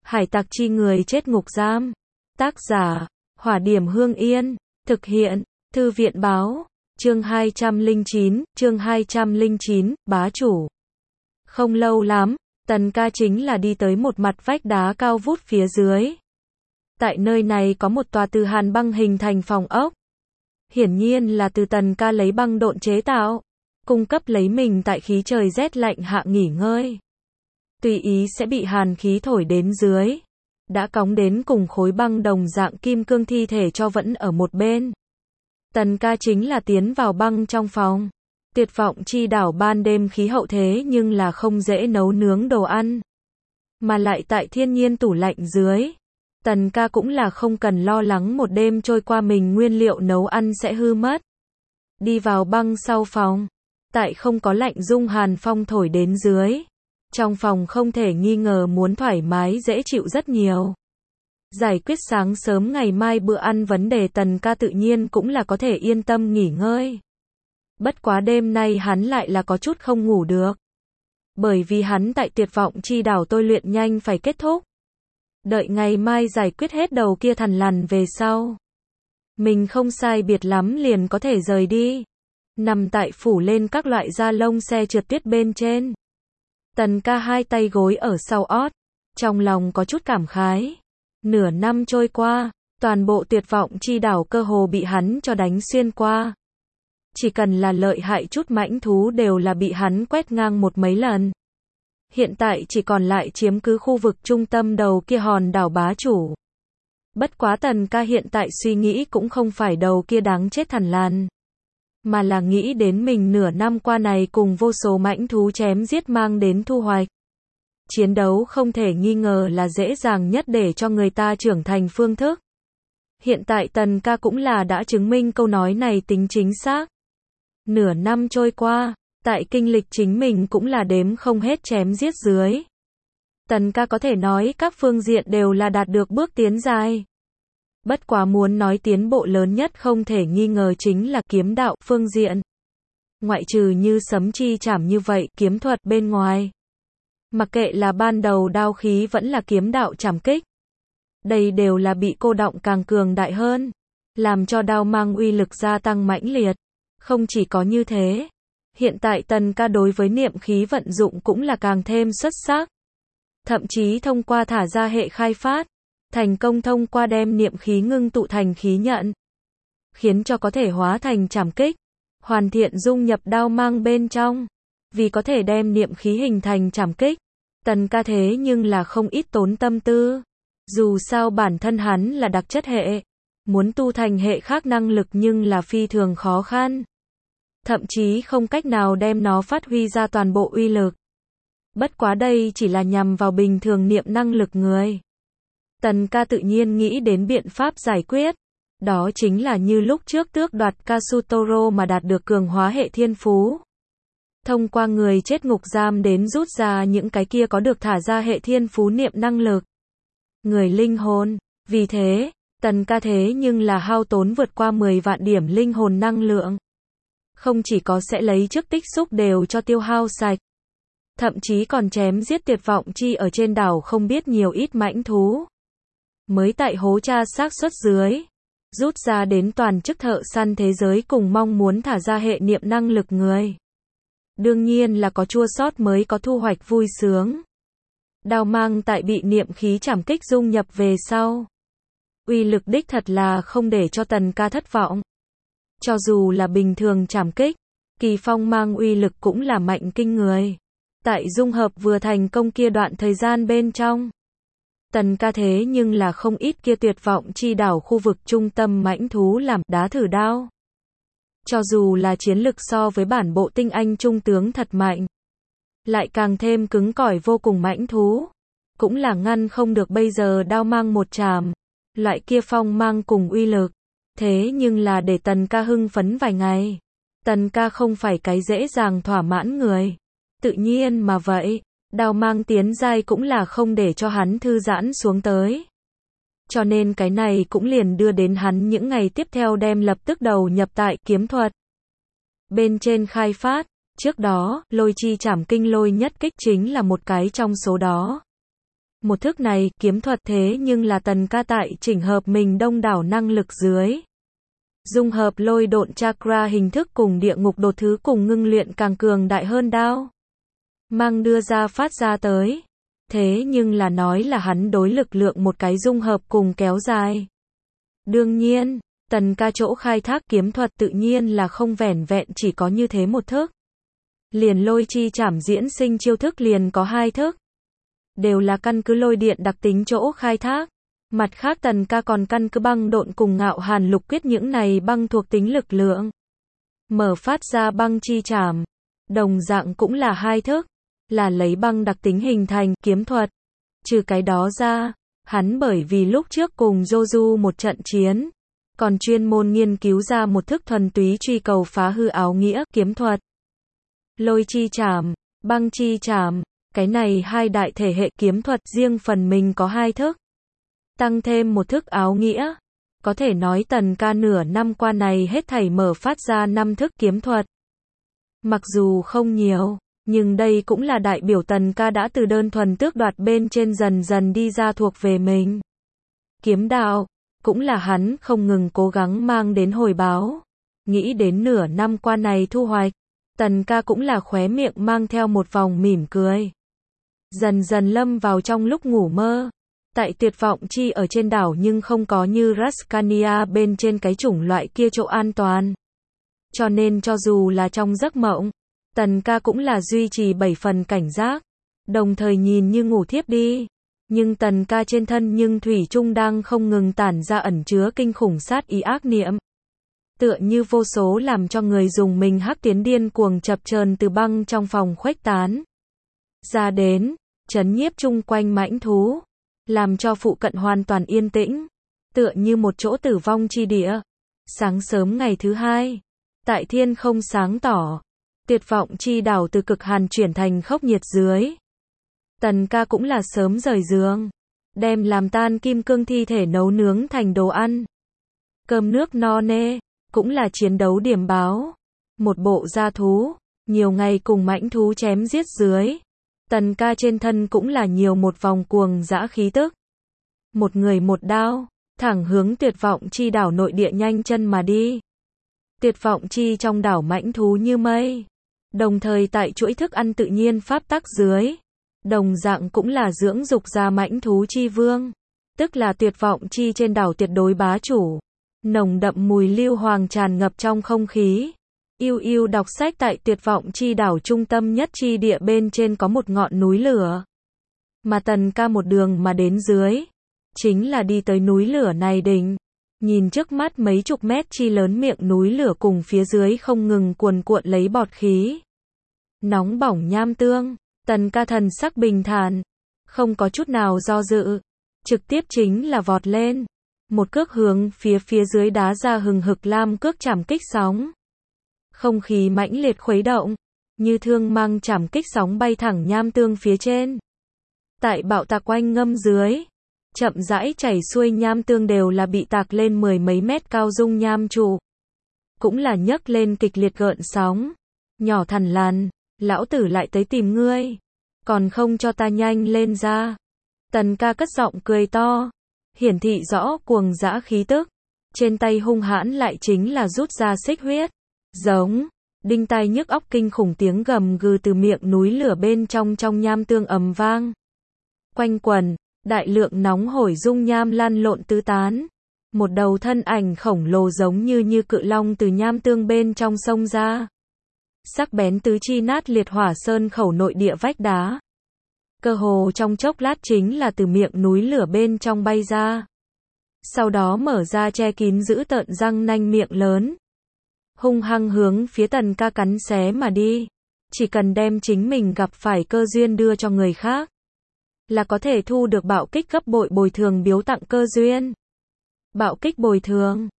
Hải tặc chi người chết ngục giam. Tác giả, Hỏa Điểm Hương Yên. Thực hiện, Thư viện báo. Chương 209, bá chủ. Không lâu lắm, Tần Ca chính là đi tới một mặt vách đá cao vút phía dưới. Tại nơi này có một tòa từ hàn băng hình thành phòng ốc. Hiển nhiên là từ Tần Ca lấy băng độn chế tạo, cung cấp lấy mình tại khí trời rét lạnh hạ nghỉ ngơi. Tùy ý sẽ bị hàn khí thổi đến dưới. Đã cóng đến cùng khối băng đồng dạng kim cương thi thể cho vẫn ở một bên. Tần Ca chính là tiến vào băng trong phòng. Tuyệt vọng chi đảo ban đêm khí hậu thế nhưng là không dễ nấu nướng đồ ăn. Mà lại tại thiên nhiên tủ lạnh dưới. Tần Ca cũng là không cần lo lắng một đêm trôi qua mình nguyên liệu nấu ăn sẽ hư mất. Đi vào băng sau phòng. Tại không có lạnh dung hàn phong thổi đến dưới. Trong phòng không thể nghi ngờ muốn thoải mái dễ chịu rất nhiều. Giải quyết sáng sớm ngày mai bữa ăn vấn đề Tần Ca tự nhiên cũng là có thể yên tâm nghỉ ngơi. Bất quá đêm nay hắn lại là có chút không ngủ được. Bởi vì hắn tại tuyệt vọng chi đảo tôi luyện nhanh phải kết thúc. Đợi ngày mai giải quyết hết đầu kia thằn lằn về sau. Mình không sai biệt lắm liền có thể rời đi. Nằm tại phủ lên các loại da lông xe trượt tuyết bên trên. Tần Ca hai tay gối ở sau ót. Trong lòng có chút cảm khái. Nửa năm trôi qua, toàn bộ tuyệt vọng chi đảo cơ hồ bị hắn cho đánh xuyên qua. Chỉ cần là lợi hại chút mãnh thú đều là bị hắn quét ngang một mấy lần. Hiện tại chỉ còn lại chiếm cứ khu vực trung tâm đầu kia hòn đảo bá chủ. Bất quá Tần Ca hiện tại suy nghĩ cũng không phải đầu kia đáng chết thằn lằn, mà là nghĩ đến mình nửa năm qua này cùng vô số mãnh thú chém giết mang đến thu hoạch. Chiến đấu không thể nghi ngờ là dễ dàng nhất để cho người ta trưởng thành phương thức. Hiện tại Tần Ca cũng là đã chứng minh câu nói này tính chính xác. Nửa năm trôi qua, tại kinh lịch chính mình cũng là đếm không hết chém giết dưới. Tần Ca có thể nói các phương diện đều là đạt được bước tiến dài. Bất quá muốn nói tiến bộ lớn nhất không thể nghi ngờ chính là kiếm đạo phương diện. Ngoại trừ như sấm chi chảm như vậy kiếm thuật bên ngoài. Mặc kệ là ban đầu đao khí vẫn là kiếm đạo chảm kích. Đây đều là bị cô đọng càng cường đại hơn. Làm cho đao mang uy lực gia tăng mãnh liệt. Không chỉ có như thế. Hiện tại Tần Ca đối với niệm khí vận dụng cũng là càng thêm xuất sắc. Thậm chí thông qua thả ra hệ khai phát. Thành công thông qua đem niệm khí ngưng tụ thành khí nhận. Khiến cho có thể hóa thành chảm kích. Hoàn thiện dung nhập đao mang bên trong. Vì có thể đem niệm khí hình thành chảm kích. Tần Ca thế nhưng là không ít tốn tâm tư. Dù sao bản thân hắn là đặc chất hệ. Muốn tu thành hệ khác năng lực nhưng là phi thường khó khăn. Thậm chí không cách nào đem nó phát huy ra toàn bộ uy lực. Bất quá đây chỉ là nhằm vào bình thường niệm năng lực người. Tần Ca tự nhiên nghĩ đến biện pháp giải quyết. Đó chính là như lúc trước tước đoạt Kasutoro mà đạt được cường hóa hệ thiên phú. Thông qua người chết ngục giam đến rút ra những cái kia có được thả ra hệ thiên phú niệm năng lực. Người linh hồn. Vì thế, Tần Ca thế nhưng là hao tốn vượt qua 10 vạn điểm linh hồn năng lượng. Không chỉ có sẽ lấy trước tích xúc đều cho tiêu hao sạch. Thậm chí còn chém giết tuyệt vọng chi ở trên đảo không biết nhiều ít mãnh thú. Mới tại hố tra xác suất dưới. Rút ra đến toàn chức thợ săn thế giới cùng mong muốn thả ra hệ niệm năng lực người. Đương nhiên là có chua xót mới có thu hoạch vui sướng. Đao mang tại bị niệm khí chảm kích dung nhập về sau. Uy lực đích thật là không để cho Tần Ca thất vọng. Cho dù là bình thường chảm kích, kỳ phong mang uy lực cũng là mạnh kinh người. Tại dung hợp vừa thành công kia đoạn thời gian bên trong. Tần Ca thế nhưng là không ít kia tuyệt vọng chi đảo khu vực trung tâm mãnh thú làm đá thử đao. Cho dù là chiến lực so với bản bộ tinh anh trung tướng thật mạnh. Lại càng thêm cứng cỏi vô cùng mãnh thú. Cũng là ngăn không được bây giờ đao mang một chàm. Loại kia phong mang cùng uy lực. Thế nhưng là để Tần Ca hưng phấn vài ngày. Tần Ca không phải cái dễ dàng thỏa mãn người. Tự nhiên mà vậy, đao mang tiến giai cũng là không để cho hắn thư giãn xuống tới. Cho nên cái này cũng liền đưa đến hắn những ngày tiếp theo đem lập tức đầu nhập tại kiếm thuật. Bên trên khai phát, trước đó, lôi chi chảm kinh lôi nhất kích chính là một cái trong số đó. Một thức này, kiếm thuật thế nhưng là Tần Ca tại chỉnh hợp mình đông đảo năng lực dưới. Dung hợp lôi độn chakra hình thức cùng địa ngục đột thứ cùng ngưng luyện càng cường đại hơn đao. Mang đưa ra phát ra tới. Thế nhưng là nói là hắn đối lực lượng một cái dung hợp cùng kéo dài. Đương nhiên, Tần Ca chỗ khai thác kiếm thuật tự nhiên là không vẻn vẹn chỉ có như thế một thức. Liền lôi chi trảm diễn sinh chiêu thức liền có 2 thức. Đều là căn cứ lôi điện đặc tính chỗ khai thác. Mặt khác Tần Ca còn căn cứ băng độn cùng ngạo hàn lục quyết những này băng thuộc tính lực lượng. Mở phát ra băng chi trảm. Đồng dạng cũng là 2 thức. Là lấy băng đặc tính hình thành kiếm thuật. Trừ cái đó ra, hắn bởi vì lúc trước cùng Joju một trận chiến. Còn chuyên môn nghiên cứu ra một thức thuần túy truy cầu phá hư áo nghĩa kiếm thuật. Lôi chi trảm, băng chi trảm. Cái này 2 đại thể hệ kiếm thuật riêng phần mình có 2 thức. Tăng thêm một thức áo nghĩa. Có thể nói Tần Ca nửa năm qua này hết thảy mở phát ra 5 thức kiếm thuật. Mặc dù không nhiều, nhưng đây cũng là đại biểu Tần Ca đã từ đơn thuần tước đoạt bên trên dần dần đi ra thuộc về mình. Kiếm đạo, cũng là hắn không ngừng cố gắng mang đến hồi báo. Nghĩ đến nửa năm qua này thu hoạch, Tần Ca cũng là khóe miệng mang theo một vòng mỉm cười. Dần dần lâm vào trong lúc ngủ mơ. Tại tuyệt vọng chi ở trên đảo nhưng không có như Rascania bên trên cái chủng loại kia chỗ an toàn. Cho nên cho dù là trong giấc mộng, Tần Ca cũng là duy trì 7 phần cảnh giác. Đồng thời nhìn như ngủ thiếp đi. Nhưng Tần Ca trên thân nhưng thủy chung đang không ngừng tản ra ẩn chứa kinh khủng sát ý ác niệm. Tựa như vô số làm cho người dùng mình hắc tiến điên cuồng chập chờn từ băng trong phòng khuếch tán. Ra đến, chấn nhiếp chung quanh mãnh thú. Làm cho phụ cận hoàn toàn yên tĩnh. Tựa như một chỗ tử vong chi địa. Sáng sớm ngày thứ 2. Tại thiên không sáng tỏ. Tuyệt vọng chi đảo từ cực hàn chuyển thành khốc nhiệt dưới. Tần Ca cũng là sớm rời giường. Đem làm tan kim cương thi thể nấu nướng thành đồ ăn. Cơm nước no nê. Cũng là chiến đấu điểm báo. Một bộ da thú. Nhiều ngày cùng mãnh thú chém giết dưới. Tần Ca trên thân cũng là nhiều một vòng cuồng dã khí tức. Một người một đao. Thẳng hướng tuyệt vọng chi đảo nội địa nhanh chân mà đi. Tuyệt vọng chi trong đảo mãnh thú như mây. Đồng thời tại chuỗi thức ăn tự nhiên pháp tắc dưới. Đồng dạng cũng là dưỡng dục ra mãnh thú chi vương. Tức là tuyệt vọng chi trên đảo tuyệt đối bá chủ. Nồng đậm mùi lưu hoàng tràn ngập trong không khí. Yêu yêu đọc sách tại tuyệt vọng chi đảo trung tâm nhất chi địa bên trên có một ngọn núi lửa. Mà Tần Ca một đường mà đến dưới. Chính là đi tới núi lửa này đỉnh. Nhìn trước mắt mấy chục mét chi lớn miệng núi lửa cùng phía dưới không ngừng cuồn cuộn lấy bọt khí. Nóng bỏng nham tương. Tần Ca thần sắc bình thản. Không có chút nào do dự. Trực tiếp chính là vọt lên. Một cước hướng phía dưới đá ra hừng hực lam cước chảm kích sóng. Không khí mãnh liệt khuấy động. Như thương mang chảm kích sóng bay thẳng nham tương phía trên. Tại bạo tạc oanh ngâm dưới. Chậm rãi chảy xuôi nham tương đều là bị tạc lên 10 mấy mét cao dung nham trụ. Cũng là nhấc lên kịch liệt gợn sóng. Nhỏ thằn lằn, lão tử lại tới tìm ngươi. Còn không cho ta nhanh lên ra. Tần Ca cất giọng cười to. Hiển thị rõ cuồng dã khí tức. Trên tay hung hãn lại chính là rút ra xích huyết. Giống. Đinh tai nhức óc kinh khủng tiếng gầm gừ từ miệng núi lửa bên trong nham tương ầm vang. Quanh quần. Đại lượng nóng hổi dung nham lăn lộn tứ tán. Một đầu thân ảnh khổng lồ giống như cự long từ nham tương bên trong sông ra. Sắc bén tứ chi nát liệt hỏa sơn khẩu nội địa vách đá. Cơ hồ trong chốc lát chính là từ miệng núi lửa bên trong bay ra. Sau đó mở ra che kín giữ tợn răng nanh miệng lớn. Hung hăng hướng phía Tần Ca cắn xé mà đi. Chỉ cần đem chính mình gặp phải cơ duyên đưa cho người khác. Là có thể thu được bạo kích gấp bội bồi thường biếu tặng cơ duyên. Bạo kích bồi thường.